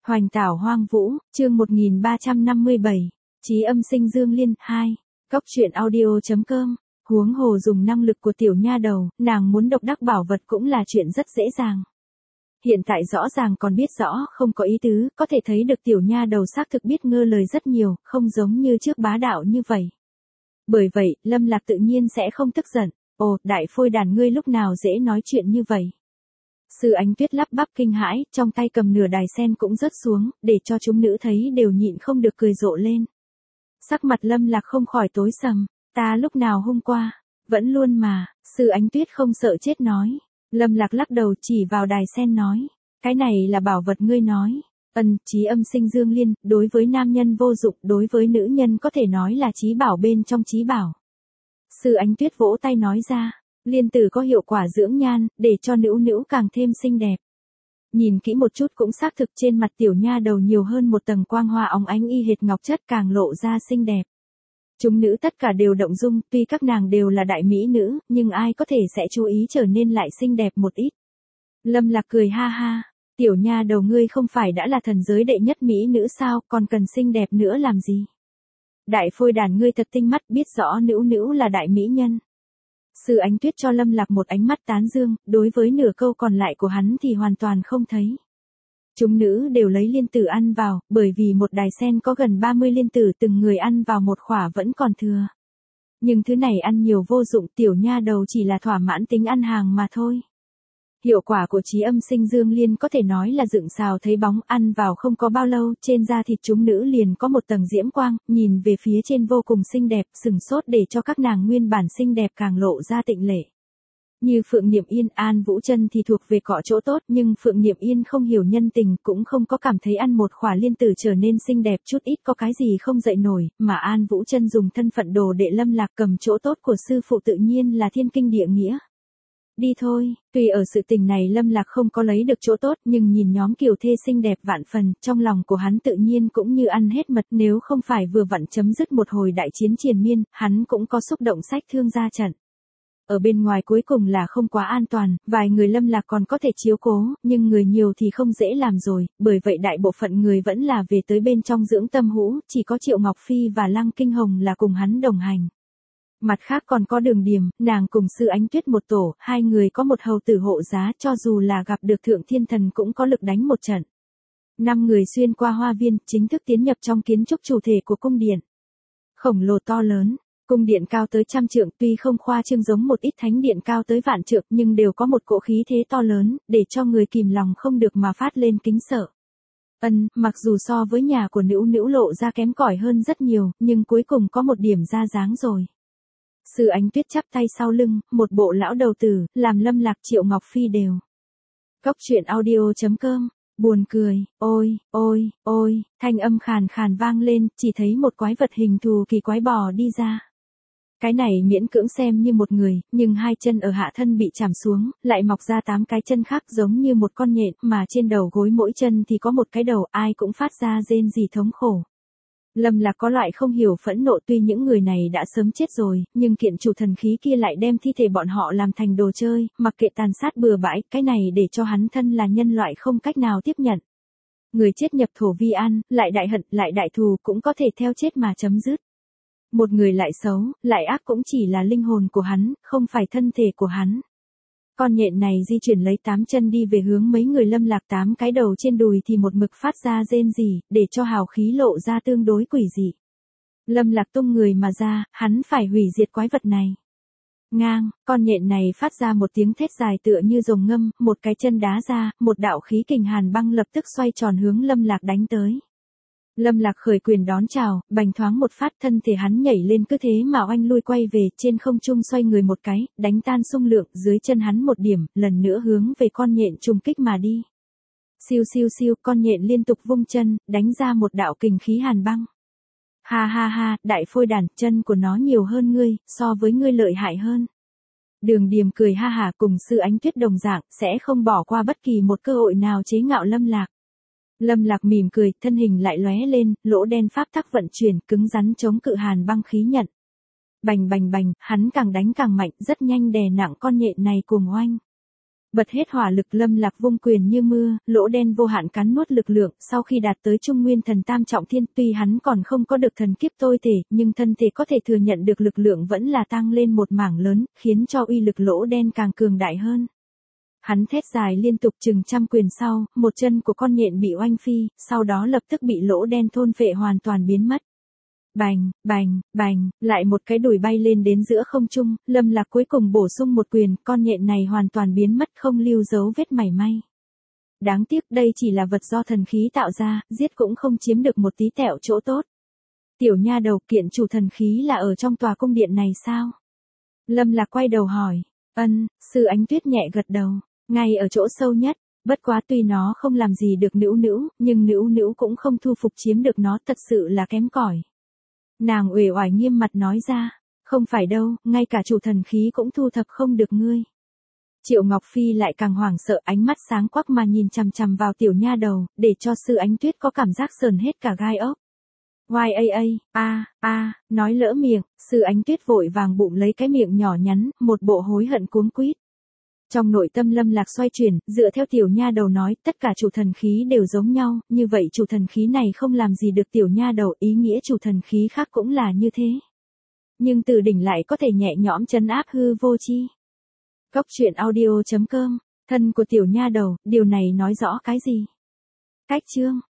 Hoành tảo hoang vũ, chương 1357, Chí âm sinh dương liên, 2. Cóc truyện audio.com. Huống hồ dùng năng lực của tiểu nha đầu, nàng muốn độc đắc bảo vật cũng là chuyện rất dễ dàng. Hiện tại rõ ràng còn biết rõ không có ý tứ, có thể thấy được tiểu nha đầu xác thực biết ngơ lời rất nhiều, không giống như trước bá đạo như vậy. Bởi vậy, Lâm Lạc tự nhiên sẽ không tức giận. Ồ, đại phôi đàn ngươi lúc nào dễ nói chuyện như vậy. Sư Ánh Tuyết lắp bắp kinh hãi, trong tay cầm nửa đài sen cũng rớt xuống, để cho chúng nữ thấy đều nhịn không được cười rộ lên. Sắc mặt Lâm Lạc không khỏi tối sầm, ta lúc nào hôm qua, vẫn luôn mà, Sư Ánh Tuyết không sợ chết nói. Lâm Lạc lắc đầu chỉ vào đài sen nói, cái này là bảo vật ngươi nói. Chí âm sinh dương liên, đối với nam nhân vô dụng, đối với nữ nhân có thể nói là chí bảo bên trong chí bảo. Sư Ánh Tuyết vỗ tay nói ra, liên tử có hiệu quả dưỡng nhan, để cho nữ càng thêm xinh đẹp. Nhìn kỹ một chút cũng xác thực trên mặt tiểu nha đầu nhiều hơn một tầng quang hoa óng ánh y hệt ngọc chất càng lộ ra xinh đẹp. Chúng nữ tất cả đều động dung, tuy các nàng đều là đại mỹ nữ, nhưng ai có thể sẽ chú ý trở nên lại xinh đẹp một ít. Lâm Lạc cười ha ha, tiểu nha đầu ngươi không phải đã là thần giới đệ nhất mỹ nữ sao, còn cần xinh đẹp nữa làm gì? Đại phôi đàn ngươi thật tinh mắt, biết rõ nữ là đại mỹ nhân. Sư Ánh Tuyết cho Lâm Lạc một ánh mắt tán dương, đối với nửa câu còn lại của hắn thì hoàn toàn không thấy. Chúng nữ đều lấy liên tử ăn vào, bởi vì một đài sen có gần 30 liên tử, từng người ăn vào một khỏa vẫn còn thừa. Nhưng thứ này ăn nhiều vô dụng, tiểu nha đầu chỉ là thỏa mãn tính ăn hàng mà thôi. Hiệu quả của chí âm sinh dương liên có thể nói là dựng xào thấy bóng, ăn vào không có bao lâu, trên da thịt chúng nữ liền có một tầng diễm quang, nhìn về phía trên vô cùng xinh đẹp, sừng sốt để cho các nàng nguyên bản xinh đẹp càng lộ ra tịnh lệ. Như Phượng Niệm Yên, An Vũ Chân thì thuộc về cọ chỗ tốt, nhưng Phượng Niệm Yên không hiểu nhân tình, cũng không có cảm thấy ăn một khỏa liên tử trở nên xinh đẹp chút ít có cái gì không dậy nổi, mà An Vũ Chân dùng thân phận đồ đệ Lâm Lạc cầm chỗ tốt của sư phụ tự nhiên là thiên kinh địa nghĩa. Đi thôi, tuy ở sự tình này Lâm Lạc không có lấy được chỗ tốt, nhưng nhìn nhóm kiều thê xinh đẹp vạn phần, trong lòng của hắn tự nhiên cũng như ăn hết mật, nếu không phải vừa vặn chấm dứt một hồi đại chiến triền miên, hắn cũng có xúc động sách thương ra trận. Ở bên ngoài cuối cùng là không quá an toàn, vài người Lâm Lạc còn có thể chiếu cố, nhưng người nhiều thì không dễ làm rồi, bởi vậy đại bộ phận người vẫn là về tới bên trong dưỡng tâm hũ, chỉ có Triệu Ngọc Phi và Lăng Kinh Hồng là cùng hắn đồng hành. Mặt khác còn có Đường Điềm, nàng cùng Sư Ánh Tuyết một tổ, hai người có một hầu tử hộ giá, cho dù là gặp được Thượng Thiên Thần cũng có lực đánh một trận. 5 người xuyên qua hoa viên, chính thức tiến nhập trong kiến trúc chủ thể của cung điện. Khổng lồ to lớn, cung điện cao tới 100 trượng, tuy không khoa trương giống một ít thánh điện cao tới vạn trượng, nhưng đều có một cỗ khí thế to lớn, để cho người kìm lòng không được mà phát lên kính sợ. Mặc dù so với nhà của nữ lộ ra kém cỏi hơn rất nhiều, nhưng cuối cùng có một điểm ra dáng rồi. Sư Ánh Tuyết chắp tay sau lưng, một bộ lão đầu tử, làm Lâm Lạc Triệu Ngọc Phi đều. Cóc truyện audio.com, buồn cười, ôi, thanh âm khàn khàn vang lên, chỉ thấy một quái vật hình thù kỳ quái bò đi ra. Cái này miễn cưỡng xem như một người, nhưng hai chân ở hạ thân bị chảm xuống, lại mọc ra 8 cái chân khác giống như một con nhện, mà trên đầu gối mỗi chân thì có một cái đầu, ai cũng phát ra rên rỉ thống khổ. Lâm Lạc có loại không hiểu phẫn nộ, tuy những người này đã sớm chết rồi, nhưng kiện chủ thần khí kia lại đem thi thể bọn họ làm thành đồ chơi, mặc kệ tàn sát bừa bãi, cái này để cho hắn thân là nhân loại không cách nào tiếp nhận. Người chết nhập thổ vi an, lại đại hận, lại đại thù cũng có thể theo chết mà chấm dứt. Một người lại xấu, lại ác cũng chỉ là linh hồn của hắn, không phải thân thể của hắn. Con nhện này di chuyển lấy 8 chân đi về hướng mấy người Lâm Lạc, 8 cái đầu trên đùi thì một mực phát ra rên rỉ, để cho hào khí lộ ra tương đối quỷ dị. Lâm Lạc tung người mà ra, hắn phải hủy diệt quái vật này. Ngang, con nhện này phát ra một tiếng thét dài tựa như rồng ngâm, một cái chân đá ra, một đạo khí kình hàn băng lập tức xoay tròn hướng Lâm Lạc đánh tới. Lâm Lạc khởi quyền đón chào, bành thoáng một phát, thân thể hắn nhảy lên, cứ thế mà oanh lui quay về, trên không trung xoay người một cái, đánh tan xung lượng, dưới chân hắn một điểm, lần nữa hướng về con nhện trùng kích mà đi. Siêu siêu siêu, con nhện liên tục vung chân, đánh ra một đạo kình khí hàn băng. Ha ha ha, đại phôi đàn, chân của nó nhiều hơn ngươi, so với ngươi lợi hại hơn. Đường Điềm cười ha hả, cùng Sư Ánh Tuyết đồng dạng, sẽ không bỏ qua bất kỳ một cơ hội nào chế ngạo Lâm Lạc. Lâm Lạc mỉm cười, thân hình lại lóe lên, lỗ đen pháp tắc vận chuyển, cứng rắn chống cự hàn băng khí nhận. Bành bành bành, hắn càng đánh càng mạnh, rất nhanh đè nặng con nhện này cùng oanh. Bật hết hỏa lực, Lâm Lạc vung quyền như mưa, lỗ đen vô hạn cắn nuốt lực lượng, sau khi đạt tới Trung Nguyên Thần Tam Trọng Thiên, tuy hắn còn không có được thần kiếp tôi thể, nhưng thân thể có thể thừa nhận được lực lượng vẫn là tăng lên một mảng lớn, khiến cho uy lực lỗ đen càng cường đại hơn. Hắn thét dài liên tục chừng trăm quyền sau, một chân của con nhện bị oanh phi, sau đó lập tức bị lỗ đen thôn phệ hoàn toàn biến mất. Bành, bành, bành, lại một cái đùi bay lên đến giữa không trung, Lâm Lạc cuối cùng bổ sung một quyền, con nhện này hoàn toàn biến mất không lưu dấu vết mảy may. Đáng tiếc đây chỉ là vật do thần khí tạo ra, giết cũng không chiếm được một tí tẹo chỗ tốt. Tiểu nha đầu, kiện chủ thần khí là ở trong tòa cung điện này sao? Lâm Lạc quay đầu hỏi. Sư Ánh Tuyết nhẹ gật đầu, ngay ở chỗ sâu nhất. Bất quá tuy nó không làm gì được Nữu Nữu, nhưng Nữu Nữu cũng không thu phục chiếm được nó, thật sự là kém cỏi. Nàng uể oải nghiêm mặt nói ra, không phải đâu, ngay cả chủ thần khí cũng thu thập không được ngươi. Triệu Ngọc Phi lại càng hoảng sợ, ánh mắt sáng quắc mà nhìn chằm chằm vào tiểu nha đầu, để cho Sư Ánh Tuyết có cảm giác sờn hết cả gai ốc. Nói lỡ miệng, Sư Ánh Tuyết vội vàng bụng lấy cái miệng nhỏ nhắn, một bộ hối hận cuống quýt. Trong nội tâm Lâm Lạc xoay chuyển, dựa theo tiểu nha đầu nói, tất cả chủ thần khí đều giống nhau, như vậy chủ thần khí này không làm gì được tiểu nha đầu, ý nghĩa chủ thần khí khác cũng là như thế. Nhưng từ đỉnh lại có thể nhẹ nhõm trấn áp hư vô chi. Cốc truyện audio.com, thân của tiểu nha đầu, điều này nói rõ cái gì? Cách chương